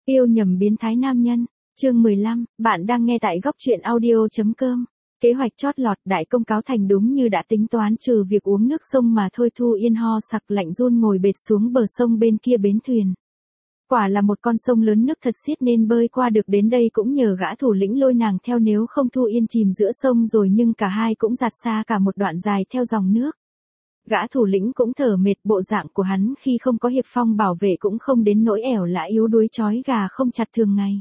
Yêu nhầm biến thái nam nhân, chương 15, bạn đang nghe tại góc truyện audio.com. Kế hoạch chót lọt đại công cáo thành đúng như đã tính toán, trừ việc uống nước sông mà thôi. Thu Yên ho sặc lạnh run ngồi bệt xuống bờ sông bên kia bến thuyền. Quả là một con sông lớn, nước thật xiết nên bơi qua được đến đây cũng nhờ gã thủ lĩnh lôi nàng theo, nếu không Thu Yên chìm giữa sông rồi. Nhưng cả hai cũng dạt xa cả một đoạn dài theo dòng nước. Gã thủ lĩnh cũng thở mệt, bộ dạng của hắn khi không có Hiệp Phong bảo vệ cũng không đến nỗi ẻo lả yếu đuối chói gà không chặt thường ngày.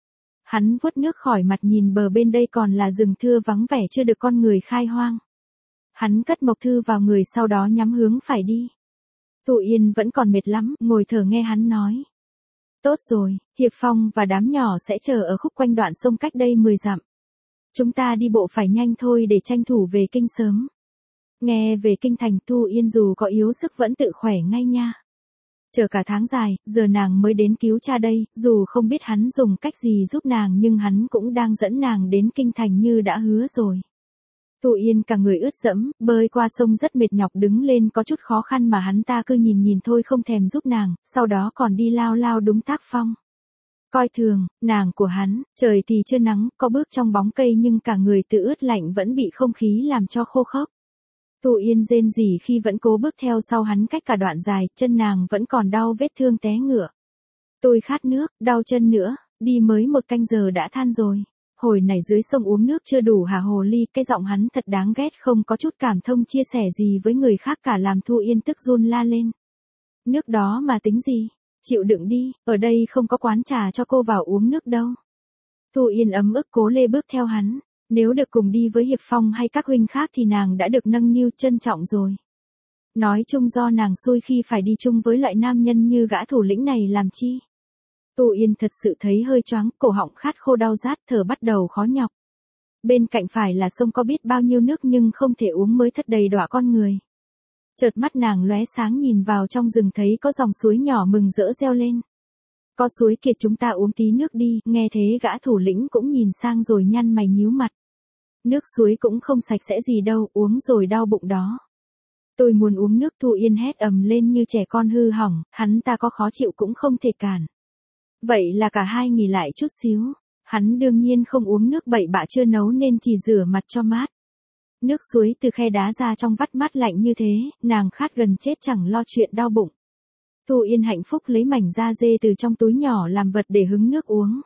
Hắn vuốt nước khỏi mặt nhìn bờ bên đây còn là rừng thưa vắng vẻ chưa được con người khai hoang. Hắn cất mộc thư vào người sau đó nhắm hướng phải đi. Thu Yên vẫn còn mệt lắm, ngồi thở nghe hắn nói. Tốt rồi, Hiệp Phong và đám nhỏ sẽ chờ ở khúc quanh đoạn sông cách đây 10 dặm. Chúng ta đi bộ phải nhanh thôi để tranh thủ về kinh sớm. Nghe về kinh thành, Thu Yên dù có yếu sức vẫn tự khỏe ngay nha. Chờ cả tháng dài, giờ nàng mới đến cứu cha đây, dù không biết hắn dùng cách gì giúp nàng nhưng hắn cũng đang dẫn nàng đến kinh thành như đã hứa rồi. Thu Yên cả người ướt đẫm, bơi qua sông rất mệt nhọc, đứng lên có chút khó khăn mà hắn ta cứ nhìn nhìn thôi không thèm giúp nàng, sau đó còn đi lao lao đúng tác phong. Coi thường, nàng của hắn, trời thì chưa nắng, có bước trong bóng cây nhưng cả người tự ướt lạnh vẫn bị không khí làm cho khô khốc. Thu Yên rên rỉ khi vẫn cố bước theo sau hắn cách cả đoạn dài, chân nàng vẫn còn đau vết thương té ngựa. Tôi khát nước, đau chân nữa, đi mới 1 canh giờ đã than rồi. Hồi nãy dưới sông uống nước chưa đủ hả hồ ly, cái giọng hắn thật đáng ghét, không có chút cảm thông chia sẻ gì với người khác cả, làm Thu Yên tức run la lên. Nước đó mà tính gì, chịu đựng đi, ở đây không có quán trà cho cô vào uống nước đâu. Thu Yên ấm ức cố lê bước theo hắn. Nếu được cùng đi với Hiệp Phong hay các huynh khác thì nàng đã được nâng niu trân trọng rồi. Nói chung do nàng xui khi phải đi chung với loại nam nhân như gã thủ lĩnh này làm chi. Thu Yên thật sự thấy hơi choáng, cổ họng khát khô đau rát, thở bắt đầu khó nhọc. Bên cạnh phải là sông có biết bao nhiêu nước nhưng không thể uống mới thất đầy đọa con người. Chợt mắt nàng lóe sáng nhìn vào trong rừng thấy có dòng suối nhỏ mừng rỡ reo lên. Có suối kiệt, chúng ta uống tí nước đi, nghe thế gã thủ lĩnh cũng nhìn sang rồi nhăn mày nhíu mặt. Nước suối cũng không sạch sẽ gì đâu, uống rồi đau bụng đó. Tôi muốn uống nước. Thu Yên hét ầm lên như trẻ con hư hỏng, hắn ta có khó chịu cũng không thể cản. Vậy là cả hai nghỉ lại chút xíu, hắn đương nhiên không uống nước bậy bạ chưa nấu nên chỉ rửa mặt cho mát. Nước suối từ khe đá ra trong vắt mát lạnh như thế, nàng khát gần chết chẳng lo chuyện đau bụng. Thu Yên hạnh phúc lấy mảnh da dê từ trong túi nhỏ làm vật để hứng nước uống.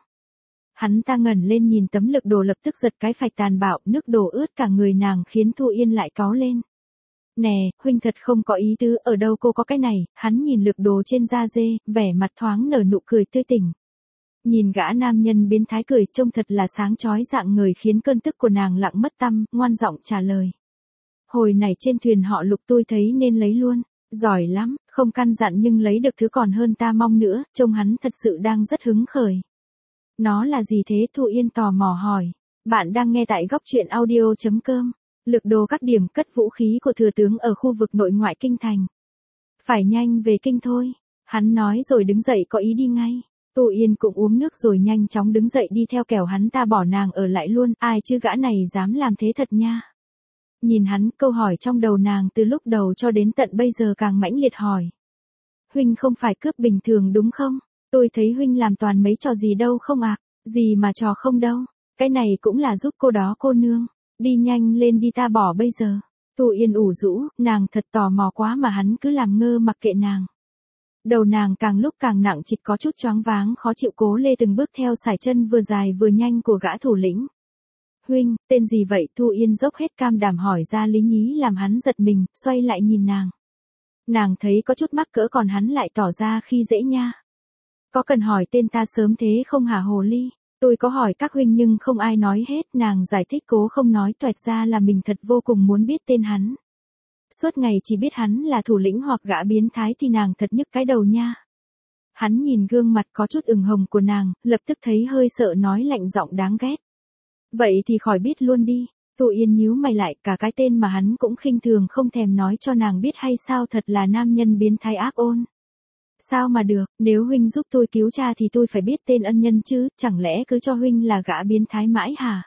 Hắn ta ngẩng lên nhìn tấm lực đồ lập tức giật cái phạch tàn bạo, nước đổ ướt cả người nàng khiến Thu Yên lại cáu lên. Nè, huynh thật không có ý tứ, ở đâu cô có cái này. Hắn nhìn lực đồ trên da dê, vẻ mặt thoáng nở nụ cười tươi tỉnh. Nhìn gã nam nhân biến thái cười trông thật là sáng chói rạng ngời khiến cơn tức của nàng lặng mất tăm, ngoan giọng trả lời. Hồi nãy trên thuyền họ Lục tôi thấy nên lấy luôn. Giỏi lắm, không căn dặn nhưng lấy được thứ còn hơn ta mong nữa, trông hắn thật sự đang rất hứng khởi. Nó là gì thế? Thu Yên tò mò hỏi. Bạn đang nghe tại góc truyện audio.com. Lược đồ các điểm cất vũ khí của thừa tướng ở khu vực nội ngoại kinh thành. Phải nhanh về kinh thôi. Hắn nói rồi đứng dậy có ý đi ngay. Thu Yên cũng uống nước rồi nhanh chóng đứng dậy đi theo, kẻo hắn ta bỏ nàng ở lại luôn. Ai chứ gã này dám làm thế thật nha. Nhìn hắn, câu hỏi trong đầu nàng từ lúc đầu cho đến tận bây giờ càng mãnh liệt hỏi. Huynh không phải cướp bình thường đúng không? Tôi thấy huynh làm toàn mấy trò gì đâu không ạ? Gì mà trò không đâu. Cái này cũng là giúp cô đó cô nương. Đi nhanh lên đi, ta bỏ bây giờ. Thu Yên ủ rũ, nàng thật tò mò quá mà hắn cứ làm ngơ mặc kệ nàng. Đầu nàng càng lúc càng nặng trịch, có chút choáng váng khó chịu, cố lê từng bước theo sải chân vừa dài vừa nhanh của gã thủ lĩnh. Huynh, tên gì vậy? Thu Yên dốc hết cam đảm hỏi ra lý nhí làm hắn giật mình, xoay lại nhìn nàng. Nàng thấy có chút mắc cỡ còn hắn lại tỏ ra khi dễ nha. Có cần hỏi tên ta sớm thế không hả hồ ly? Tôi có hỏi các huynh nhưng không ai nói hết, nàng giải thích cố không nói toẹt ra là mình thật vô cùng muốn biết tên hắn. Suốt ngày chỉ biết hắn là thủ lĩnh hoặc gã biến thái thì nàng thật nhức cái đầu nha. Hắn nhìn gương mặt có chút ửng hồng của nàng, lập tức thấy hơi sợ nói lạnh giọng đáng ghét. Vậy thì khỏi biết luôn đi. Thu Yên nhíu mày lại, cả cái tên mà hắn cũng khinh thường không thèm nói cho nàng biết hay sao, thật là nam nhân biến thái ác ôn. Sao mà được, nếu huynh giúp tôi cứu cha thì tôi phải biết tên ân nhân chứ, chẳng lẽ cứ cho huynh là gã biến thái mãi hả?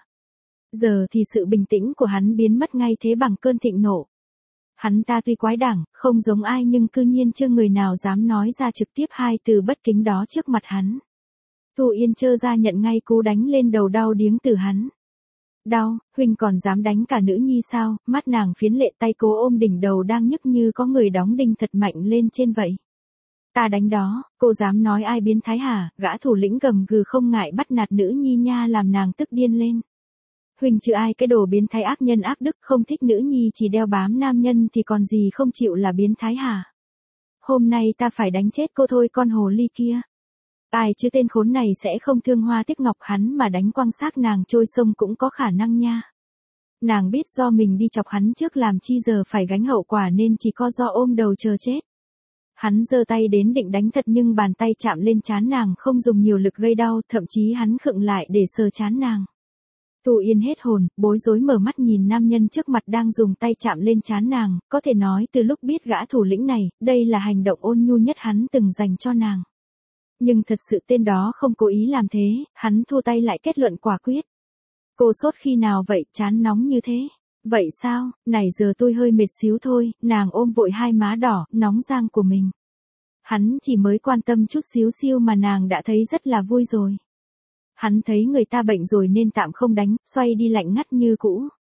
Giờ thì sự bình tĩnh của hắn biến mất ngay thế bằng cơn thịnh nộ. Hắn ta tuy quái đản, không giống ai nhưng cư nhiên chưa người nào dám nói ra trực tiếp hai từ bất kính đó trước mặt hắn. Thu Yên trơ ra nhận ngay cú đánh lên đầu đau điếng từ hắn. Đau, huynh còn dám đánh cả nữ nhi sao? Mắt nàng phiến lệ, tay cố ôm đỉnh đầu đang nhức như có người đóng đinh thật mạnh lên trên vậy. Ta đánh đó, cô dám nói ai biến thái hả? Gã thủ lĩnh gầm gừ không ngại bắt nạt nữ nhi nha, làm nàng tức điên lên. Huynh chứ ai, cái đồ biến thái ác nhân ác đức, không thích nữ nhi chỉ đeo bám nam nhân thì còn gì không chịu là biến thái hả? Hôm nay ta phải đánh chết cô thôi, con hồ ly kia. Ai chứ tên khốn này sẽ không thương hoa tiếc ngọc, hắn mà đánh quăng xác nàng trôi sông cũng có khả năng nha. Nàng biết do mình đi chọc hắn trước làm chi giờ phải gánh hậu quả nên chỉ có do ôm đầu chờ chết. Hắn giơ tay đến định đánh thật nhưng bàn tay chạm lên trán nàng không dùng nhiều lực gây đau, thậm chí hắn khựng lại để sờ trán nàng. Thu Yên hết hồn, bối rối mở mắt nhìn nam nhân trước mặt đang dùng tay chạm lên trán nàng, có thể nói từ lúc biết gã thủ lĩnh này, đây là hành động ôn nhu nhất hắn từng dành cho nàng. Nhưng thật sự tên đó không cố ý làm thế, hắn thua tay lại kết luận quả quyết. Cô sốt khi nào vậy, trán nóng như thế? Vậy sao, này giờ tôi hơi mệt xíu thôi, nàng ôm vội hai má đỏ, nóng rang của mình. Hắn chỉ mới quan tâm chút xíu xiu mà nàng đã thấy rất là vui rồi. Hắn thấy người ta bệnh rồi nên tạm không đánh, xoay đi lạnh ngắt như cũ.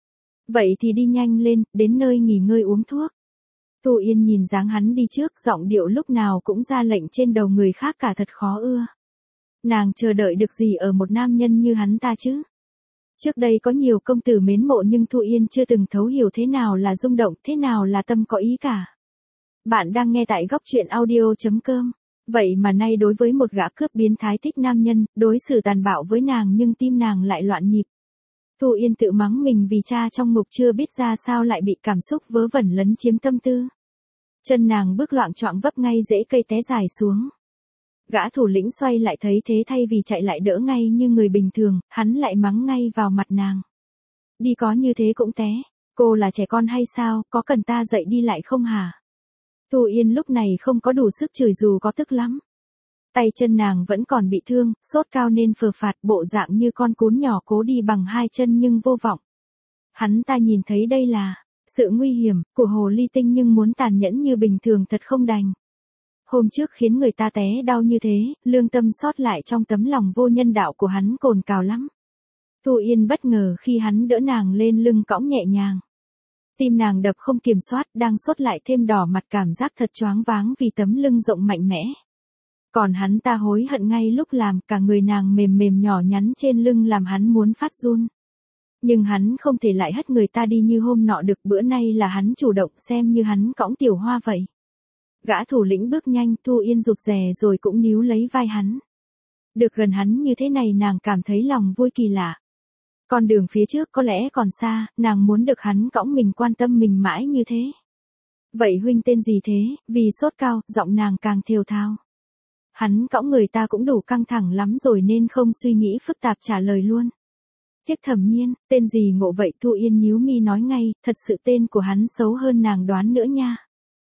Vậy thì đi nhanh lên, đến nơi nghỉ ngơi uống thuốc. Thu Yên nhìn dáng hắn đi trước, giọng điệu lúc nào cũng ra lệnh trên đầu người khác cả thật khó ưa. Nàng chờ đợi được gì ở một nam nhân như hắn ta chứ? Trước đây có nhiều công tử mến mộ nhưng Thu Yên chưa từng thấu hiểu thế nào là rung động, thế nào là tâm có ý cả. Bạn đang nghe tại góc truyện audio.com. Vậy mà nay đối với một gã cướp biến thái thích nam nhân, đối xử tàn bạo với nàng nhưng tim nàng lại loạn nhịp. Thu Yên tự mắng mình vì cha trong ngục chưa biết ra sao lại bị cảm xúc vớ vẩn lấn chiếm tâm tư. Chân nàng bước loạng choạng vấp ngay rễ cây té dài xuống. Gã thủ lĩnh xoay lại thấy thế thay vì chạy lại đỡ ngay như người bình thường, hắn lại mắng ngay vào mặt nàng. Đi có như thế cũng té, cô là trẻ con hay sao, có cần ta dậy đi lại không hả? Thu Yên lúc này không có đủ sức chửi dù có tức lắm. Tay chân nàng vẫn còn bị thương, sốt cao nên phờ phạt, bộ dạng như con cún nhỏ cố đi bằng hai chân nhưng vô vọng. Hắn ta nhìn thấy đây là sự nguy hiểm của hồ ly tinh nhưng muốn tàn nhẫn như bình thường thật không đành. Hôm trước khiến người ta té đau như thế, lương tâm sót lại trong tấm lòng vô nhân đạo của hắn cồn cào lắm. Thu Yên bất ngờ khi hắn đỡ nàng lên lưng cõng nhẹ nhàng. Tim nàng đập không kiểm soát, đang sốt lại thêm đỏ mặt, cảm giác thật choáng váng vì tấm lưng rộng mạnh mẽ. Còn hắn ta hối hận ngay lúc làm, cả người nàng mềm mềm nhỏ nhắn trên lưng làm hắn muốn phát run. Nhưng hắn không thể lại hất người ta đi như hôm nọ được, bữa nay là hắn chủ động, xem như hắn cõng tiểu hoa vậy. Gã thủ lĩnh bước nhanh, Thu Yên rụt rè rồi cũng níu lấy vai hắn. Được gần hắn như thế này nàng cảm thấy lòng vui kỳ lạ. Con đường phía trước có lẽ còn xa, nàng muốn được hắn cõng mình, quan tâm mình mãi như thế. Vậy huynh tên gì thế? Vì sốt cao, giọng nàng càng thều thào. Hắn cõng người ta cũng đủ căng thẳng lắm rồi nên không suy nghĩ phức tạp trả lời luôn. Tiếc Thẩm Nhiên, tên gì ngộ vậy? Thu Yên nhíu mi nói ngay, thật sự tên của hắn xấu hơn nàng đoán nữa nha.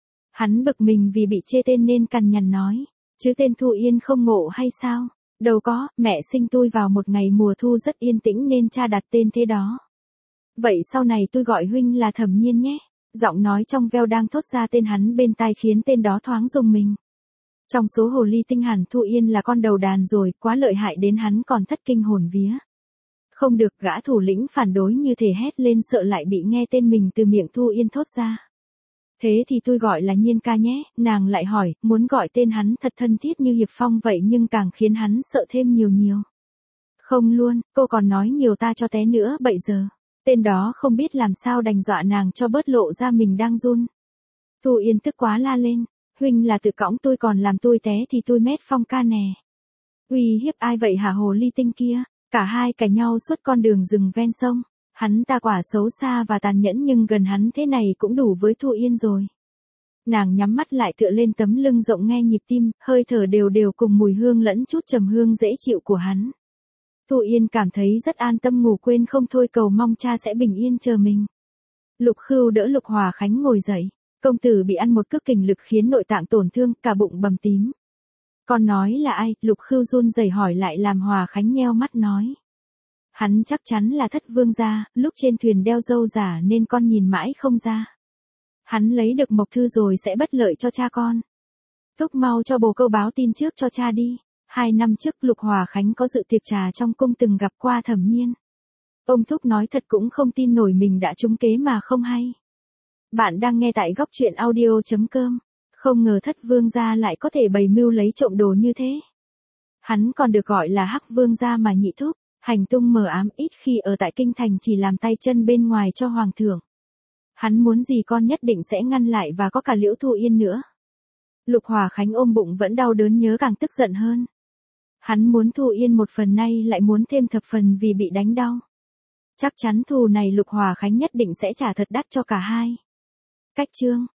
Hắn bực mình vì bị chê tên nên cằn nhằn nói, chứ tên Thu Yên không ngộ hay sao? Đâu có, mẹ sinh tôi vào một ngày mùa thu rất yên tĩnh nên cha đặt tên thế đó. Vậy sau này tôi gọi huynh là Thẩm Nhiên nhé. Giọng nói trong veo đang thốt ra tên hắn bên tai khiến tên đó thoáng rùng mình. Trong số hồ ly tinh hẳn Thu Yên là con đầu đàn rồi, quá lợi hại đến hắn còn thất kinh hồn vía. Không được, gã thủ lĩnh phản đối như thể hét lên sợ lại bị nghe tên mình từ miệng Thu Yên thốt ra. Thế thì tôi gọi là Nhiên ca nhé, nàng lại hỏi, muốn gọi tên hắn thật thân thiết như Hiệp Phong vậy nhưng càng khiến hắn sợ thêm nhiều nhiều. Không luôn, cô còn nói nhiều ta cho té nữa bây giờ. Tên đó không biết làm sao đành dọa nàng cho bớt lộ ra mình đang run. Thu Yên tức quá la lên, huynh là tự cõng tôi còn làm tôi té thì tôi mét Phong ca nè. Uy hiếp ai vậy hả hồ ly tinh kia? Cả hai cãi nhau suốt con đường rừng ven sông. Hắn ta quả xấu xa và tàn nhẫn nhưng gần hắn thế này cũng đủ với Thu Yên rồi. Nàng nhắm mắt lại tựa lên tấm lưng rộng nghe nhịp tim, hơi thở đều đều cùng mùi hương lẫn chút trầm hương dễ chịu của hắn. Thu Yên cảm thấy rất an tâm, ngủ quên không thôi, cầu mong cha sẽ bình yên chờ mình. Lục Khưu đỡ Lục Hòa Khánh ngồi dậy. Công tử bị ăn một cước kình lực khiến nội tạng tổn thương, cả bụng bầm tím. Con nói là ai? Lục Khưu run rẩy hỏi lại làm Hòa Khánh nheo mắt nói. Hắn chắc chắn là Thất Vương gia, lúc trên thuyền đeo râu giả nên con nhìn mãi không ra. Hắn lấy được mộc thư rồi sẽ bất lợi cho cha con. Thúc mau cho bồ câu báo tin trước cho cha đi. 2 năm trước Lục Hòa Khánh có dự tiệc trà trong cung từng gặp qua Thẩm Nhiên. Ông Thúc nói thật cũng không tin nổi mình đã trúng kế mà không hay. Bạn đang nghe tại góc truyện audio.com. Không ngờ Thất Vương gia lại có thể bày mưu lấy trộm đồ như thế. Hắn còn được gọi là Hắc Vương gia mà Nhị Thúc, hành tung mờ ám, ít khi ở tại kinh thành, chỉ làm tay chân bên ngoài cho hoàng thượng. Hắn muốn gì con nhất định sẽ ngăn lại, và có cả Liễu Thu Yên nữa. Lục Hòa Khánh ôm bụng vẫn đau đớn nhớ càng tức giận hơn. Hắn muốn Thu Yên một phần, nay lại muốn thêm thập phần vì bị đánh đau. Chắc chắn thù này Lục Hòa Khánh nhất định sẽ trả thật đắt cho cả hai. Cách chương